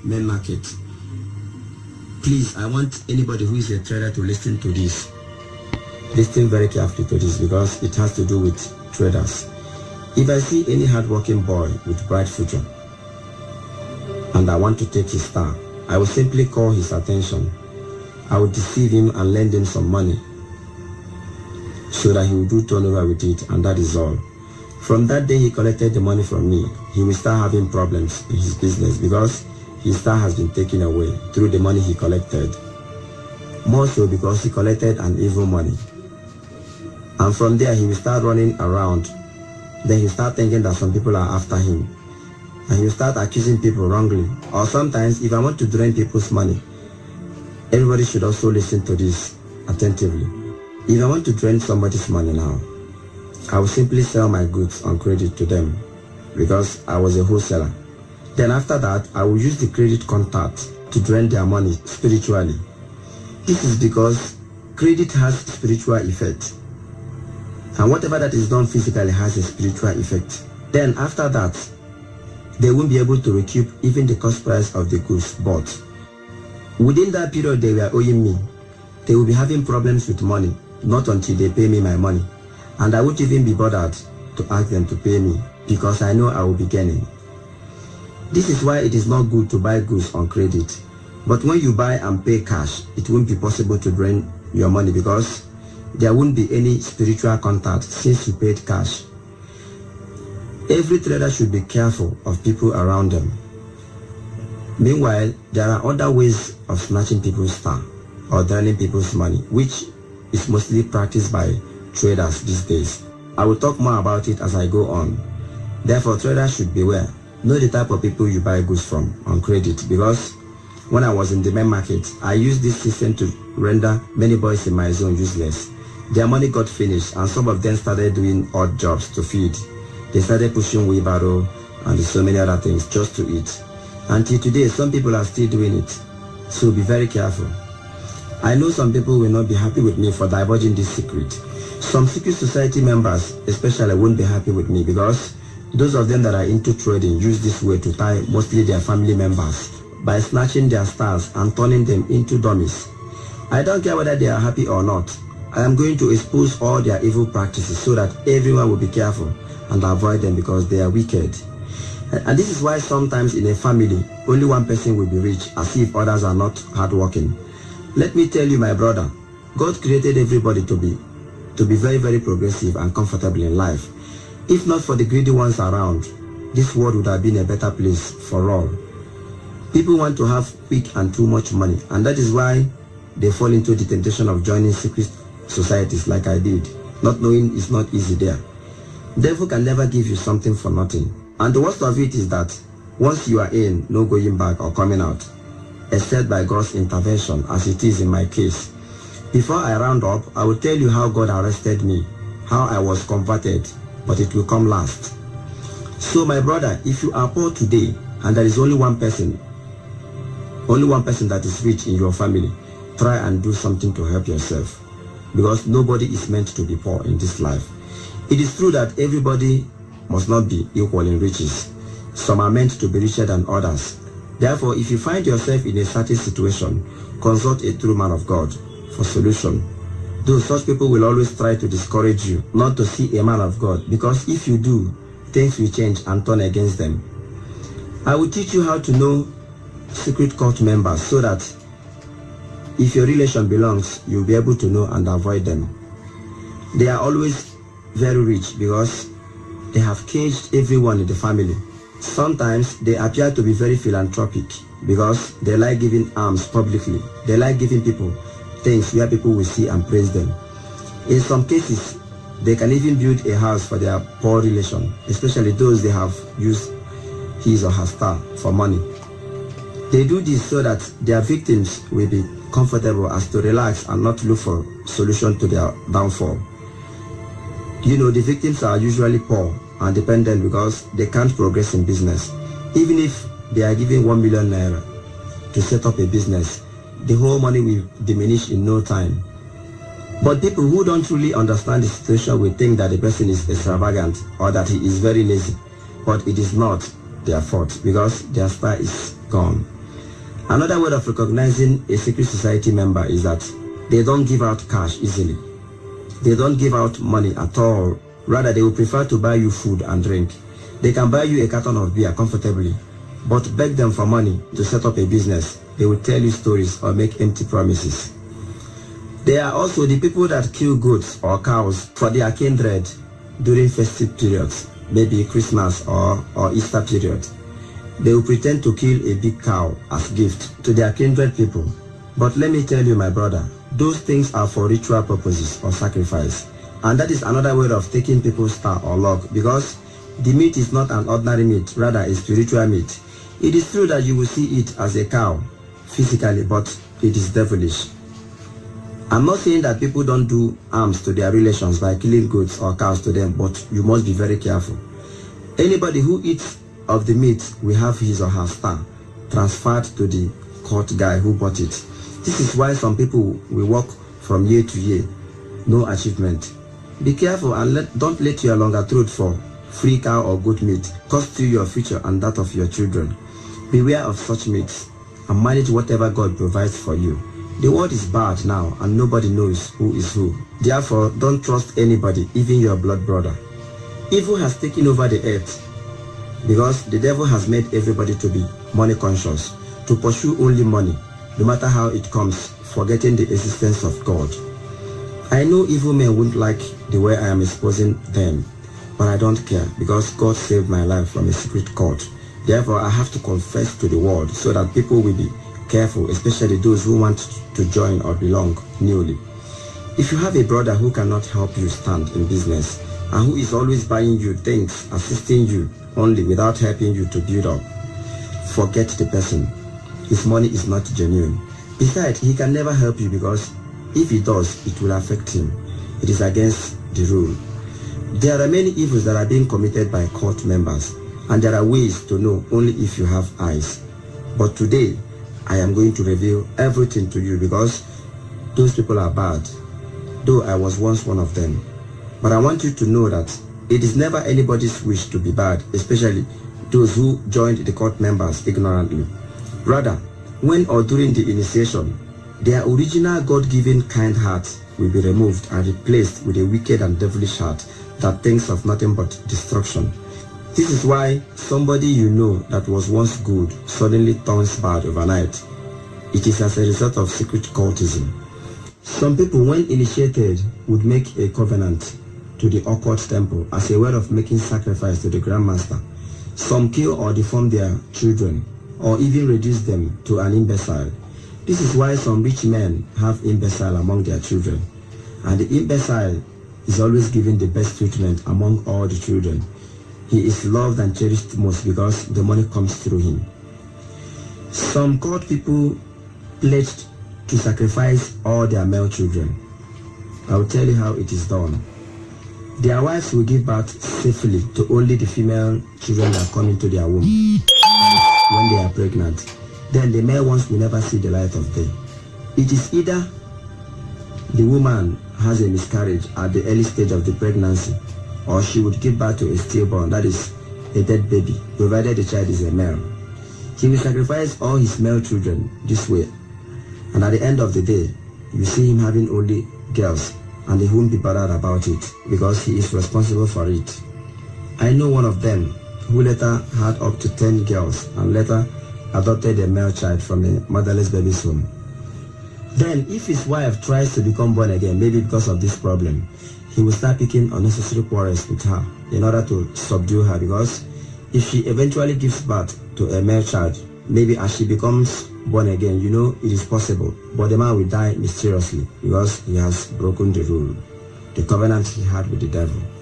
main market. Please, I want anybody who is a trader to listen to this. Listen very carefully to this because it has to do with traders. If I see any hardworking boy with bright future and I want to take his star, I will simply call his attention. I will deceive him and lend him some money so that he will do turnover with it, and that is all. From that day he collected the money from me, he will start having problems in his business because his star has been taken away through the money he collected. More so because he collected an evil money. And from there he will start running around. Then he start thinking that some people are after him. And he will start accusing people wrongly. Or sometimes if I want to drain people's money, everybody should also listen to this attentively. If I want to drain somebody's money now, I will simply sell my goods on credit to them because I was a wholesaler. Then after that, I will use the credit contact to drain their money spiritually. This is because credit has spiritual effect. And whatever that is done physically has a spiritual effect. Then after that, they won't be able to recoup even the cost price of the goods bought. Within that period they were owing me, they will be having problems with money, not until they pay me my money. And I won't even be bothered to ask them to pay me because I know I will be gaining. This is why it is not good to buy goods on credit. But when you buy and pay cash, it won't be possible to drain your money because there won't be any spiritual contact since you paid cash. Every trader should be careful of people around them. Meanwhile, there are other ways of snatching people's star or draining people's money, which is mostly practiced by traders these days. I will talk more about it as I go on. Therefore, traders should beware. Know the type of people you buy goods from on credit, because when I was in the main market, I used this system to render many boys in my zone useless. Their money got finished and some of them started doing odd jobs to feed. They started pushing wheelbarrow and so many other things just to eat. Until today, some people are still doing it. So be very careful. I know some people will not be happy with me for divulging this secret. Some secret society members especially won't be happy with me because those of them that are into trading use this way to tie mostly their family members by snatching their stars and turning them into dummies. I don't care whether they are happy or not. I am going to expose all their evil practices so that everyone will be careful and avoid them because they are wicked. And this is why sometimes in a family, only one person will be rich as if others are not hardworking. Let me tell you, my brother, God created everybody to be very, very progressive and comfortable in life. If not for the greedy ones around, this world would have been a better place for all. People want to have quick and too much money, and that is why they fall into the temptation of joining secret societies like I did, not knowing it's not easy there. Devil can never give you something for nothing. And the worst of it is that once you are in, no going back or coming out, except by God's intervention, as it is in my case. Before I round up, I will tell you how God arrested me, how I was converted, but it will come last. So my brother, if you are poor today, and there is only one person that is rich in your family, try and do something to help yourself, because nobody is meant to be poor in this life. It is true that everybody must not be equal in riches. Some are meant to be richer than others. Therefore, if you find yourself in a certain situation, consult a true man of God for solution. Though such people will always try to discourage you not to see a man of God, because if you do, things will change and turn against them. I will teach you how to know secret cult members so that if your relation belongs, you'll be able to know and avoid them. They are always very rich because they have caged everyone in the family. Sometimes they appear to be very philanthropic because they like giving alms publicly. They like giving people things where people will see and praise them. In some cases, they can even build a house for their poor relation, especially those they have used his or her star for money. They do this so that their victims will be comfortable as to relax and not look for solution to their downfall. You know, the victims are usually poor and dependent because they can't progress in business. Even if they are given 1 million naira to set up a business, the whole money will diminish in no time. But people who don't truly understand the situation will think that the person is extravagant or that he is very lazy. But it is not their fault because their star is gone. Another way of recognizing a secret society member is that they don't give out cash easily. They don't give out money at all. Rather, they will prefer to buy you food and drink. They can buy you a carton of beer comfortably, but beg them for money to set up a business. They will tell you stories or make empty promises. They are also the people that kill goats or cows for their kindred during festive periods, maybe Christmas or Easter period. They will pretend to kill a big cow as gift to their kindred people. But let me tell you, my brother, those things are for ritual purposes or sacrifice. And that is another way of taking people's star or luck, because the meat is not an ordinary meat, rather a spiritual meat. It is true that you will see it as a cow physically, but it is devilish. I'm not saying that people don't do harms to their relations by killing goats or cows to them, but you must be very careful. Anybody who eats of the meat will have his or her star transferred to the court guy who bought it. This is why some people will walk from year to year, no achievement. Be careful and don't let your longer throat for free cow or goat meat cost you your future and that of your children. Beware of such meats and manage whatever God provides for you. The world is bad now and nobody knows who is who. Therefore, don't trust anybody, even your blood brother. Evil has taken over the earth because the devil has made everybody to be money conscious, to pursue only money, no matter how it comes, forgetting the existence of God. I know evil men wouldn't like the way I am exposing them, but I don't care because God saved my life from a secret court. Therefore, I have to confess to the world so that people will be careful, especially those who want to join or belong newly. If you have a brother who cannot help you stand in business and who is always buying you things, assisting you only without helping you to build up, forget the person. His money is not genuine. Besides, he can never help you because if he does, it will affect him. It is against the rule. There are many evils that are being committed by court members, and there are ways to know only if you have eyes. But today, I am going to reveal everything to you because those people are bad, though I was once one of them. But I want you to know that it is never anybody's wish to be bad, especially those who joined the court members ignorantly. Rather, when or during the initiation, their original God-given kind heart will be removed and replaced with a wicked and devilish heart that thinks of nothing but destruction. This is why somebody you know that was once good suddenly turns bad overnight. It is as a result of secret cultism. Some people, when initiated, would make a covenant to the occult temple as a way of making sacrifice to the Grandmaster. Some kill or deform their children, or even reduce them to an imbecile. This is why some rich men have imbecile among their children, and the imbecile is always given the best treatment among all the children. He is loved and cherished most because the money comes through him. Some court people pledged to sacrifice all their male children. I will tell you how it is done. Their wives will give birth safely to only the female children that come into their womb when they are pregnant. Then the male ones will never see the light of day. It is either the woman has a miscarriage at the early stage of the pregnancy, or she would give birth to a stillborn, that is, a dead baby, provided the child is a male. He will sacrifice all his male children this way, and at the end of the day, you see him having only girls, and he won't be bothered about it because he is responsible for it. I know one of them who later had up to 10 girls and later adopted a male child from a motherless baby's home. Then, if his wife tries to become born again, maybe because of this problem, he will start picking unnecessary quarrels with her in order to subdue her, because if she eventually gives birth to a male child, maybe as she becomes born again, you know it is possible, but the man will die mysteriously because he has broken the rule, the covenant he had with the devil.